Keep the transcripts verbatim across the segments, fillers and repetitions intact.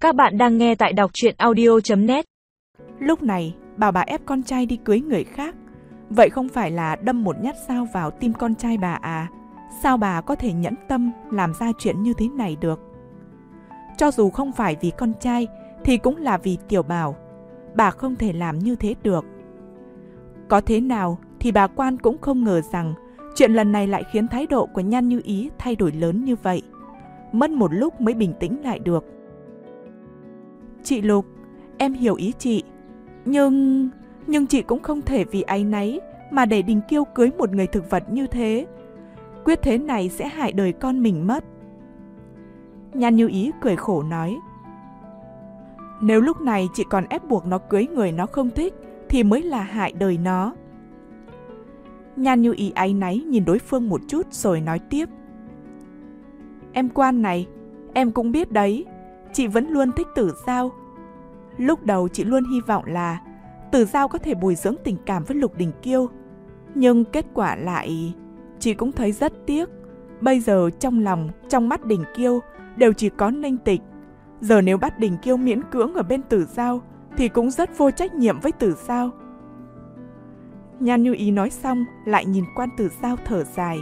Các bạn đang nghe tại đọc truyện audio chấm net. Lúc này, bảo bà ép con trai đi cưới người khác. Vậy không phải là đâm một nhát dao vào tim con trai bà à? Sao bà có thể nhẫn tâm làm ra chuyện như thế này được? Cho dù không phải vì con trai, thì cũng là vì Tiểu Bảo. Bà không thể làm như thế được. Có thế nào thì bà Quan cũng không ngờ rằng chuyện lần này lại khiến thái độ của Nhan Như Ý thay đổi lớn như vậy. Mất một lúc mới bình tĩnh lại được. Chị Lục, em hiểu ý chị. Nhưng... Nhưng chị cũng không thể vì áy náy mà để Đình Kiêu cưới một người thực vật như thế. Quyết thế này sẽ hại đời con mình mất. Nhan Như Ý cười khổ nói. Nếu lúc này chị còn ép buộc nó cưới người nó không thích thì mới là hại đời nó. Nhan Như Ý áy náy nhìn đối phương một chút rồi nói tiếp. Em Quan này, em cũng biết đấy, chị vẫn luôn thích Tử Giao. Lúc đầu chị luôn hy vọng là Tử Giao có thể bồi dưỡng tình cảm với Lục Đình Kiêu. Nhưng kết quả lại... Chị cũng thấy rất tiếc. Bây giờ trong lòng, trong mắt Đình Kiêu đều chỉ có Ninh Tịch. Giờ nếu bắt Đình Kiêu miễn cưỡng ở bên Tử Giao thì cũng rất vô trách nhiệm với Tử Giao. Nhan Như Ý nói xong lại nhìn Quan Tử Giao thở dài.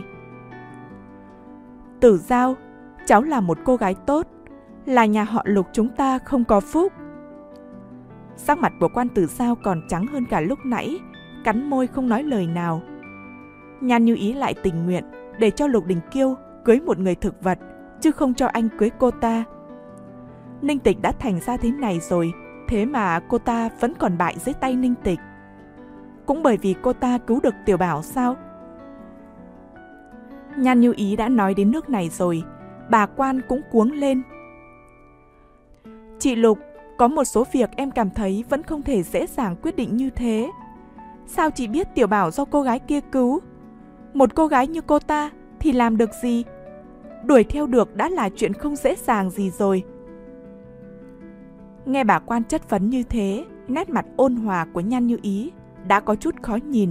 Tử Giao, cháu là một cô gái tốt, là nhà họ Lục chúng ta không có phúc. Sắc mặt của Quan Tử Giao còn trắng hơn cả lúc nãy, cắn môi không nói lời nào. Nhan Như Ý lại tình nguyện để cho Lục Đình Kiêu cưới một người thực vật, chứ không cho anh cưới cô ta. Ninh Tịch đã thành ra thế này rồi, thế mà cô ta vẫn còn bại dưới tay Ninh Tịch. Cũng bởi vì cô ta cứu được Tiểu Bảo sao? Nhan Như Ý đã nói đến nước này rồi, bà Quan cũng cuống lên. Chị Lục, có một số việc em cảm thấy vẫn không thể dễ dàng quyết định như thế. Sao chị biết Tiểu Bảo do cô gái kia cứu? Một cô gái như cô ta thì làm được gì? Đuổi theo được đã là chuyện không dễ dàng gì rồi. Nghe bà Quan chất vấn như thế, nét mặt ôn hòa của Nhan Như Ý đã có chút khó nhìn.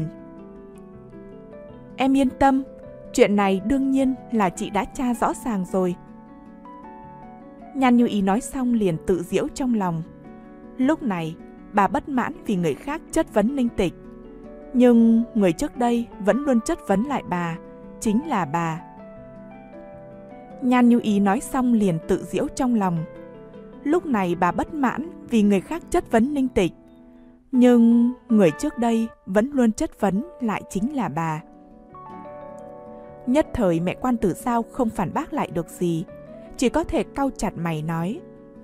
Em yên tâm, chuyện này đương nhiên là chị đã tra rõ ràng rồi. Nhan Như Ý nói xong liền tự giễu trong lòng. Lúc này, bà bất mãn vì người khác chất vấn Ninh Tịch. Nhưng người trước đây vẫn luôn chất vấn lại bà, chính là bà. Nhan Như Ý nói xong liền tự giễu trong lòng. Lúc này bà bất mãn vì người khác chất vấn Ninh Tịch. Nhưng người trước đây vẫn luôn chất vấn lại chính là bà. Nhất thời mẹ Quan Tử Giao không phản bác lại được gì, chỉ có thể cau chặt mày nói.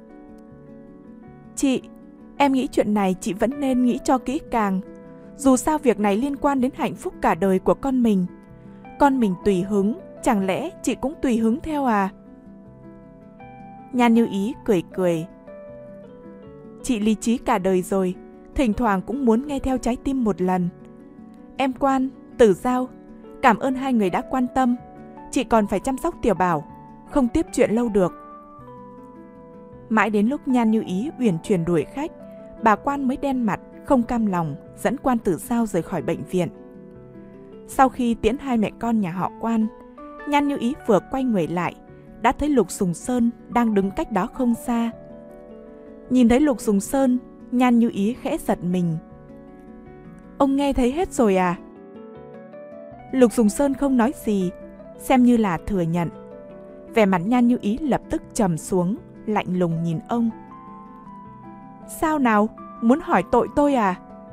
Chị, em nghĩ chuyện này chị vẫn nên nghĩ cho kỹ càng. Dù sao việc này liên quan đến hạnh phúc cả đời của con mình. Con mình tùy hứng, chẳng lẽ chị cũng tùy hứng theo à? Nhan Như Ý cười cười. Chị lý trí cả đời rồi, thỉnh thoảng cũng muốn nghe theo trái tim một lần. Em Quan, Tử Giao, cảm ơn hai người đã quan tâm. Chị còn phải chăm sóc Tiểu Bảo, không tiếp chuyện lâu được. Mãi đến lúc Nhan Như Ý uyển chuyển đuổi khách, bà Quan mới đen mặt, không cam lòng dẫn Quan Tử Giao rời khỏi bệnh viện. Sau khi tiễn hai mẹ con nhà họ Quan, Nhan Như Ý vừa quay người lại, đã thấy Lục Sùng Sơn đang đứng cách đó không xa. Nhìn thấy Lục Sùng Sơn, Nhan Như Ý khẽ giật mình. Ông nghe thấy hết rồi à? Lục Sùng Sơn không nói gì, xem như là thừa nhận. Vẻ mặt Nhan Như Ý lập tức trầm xuống, lạnh lùng nhìn ông. Sao nào? Muốn hỏi tội tôi à?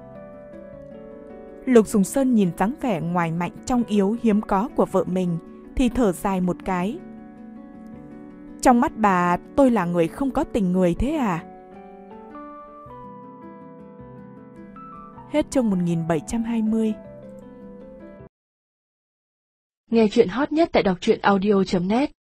Lục Sùng Sơn nhìn dáng vẻ ngoài mạnh trong yếu hiếm có của vợ mình thì thở dài một cái. Trong mắt bà, tôi là người không có tình người thế à? Hết chương một nghìn bảy trăm hai mươi. Nghe chuyện hot nhất tại đọc truyện audio chấm net.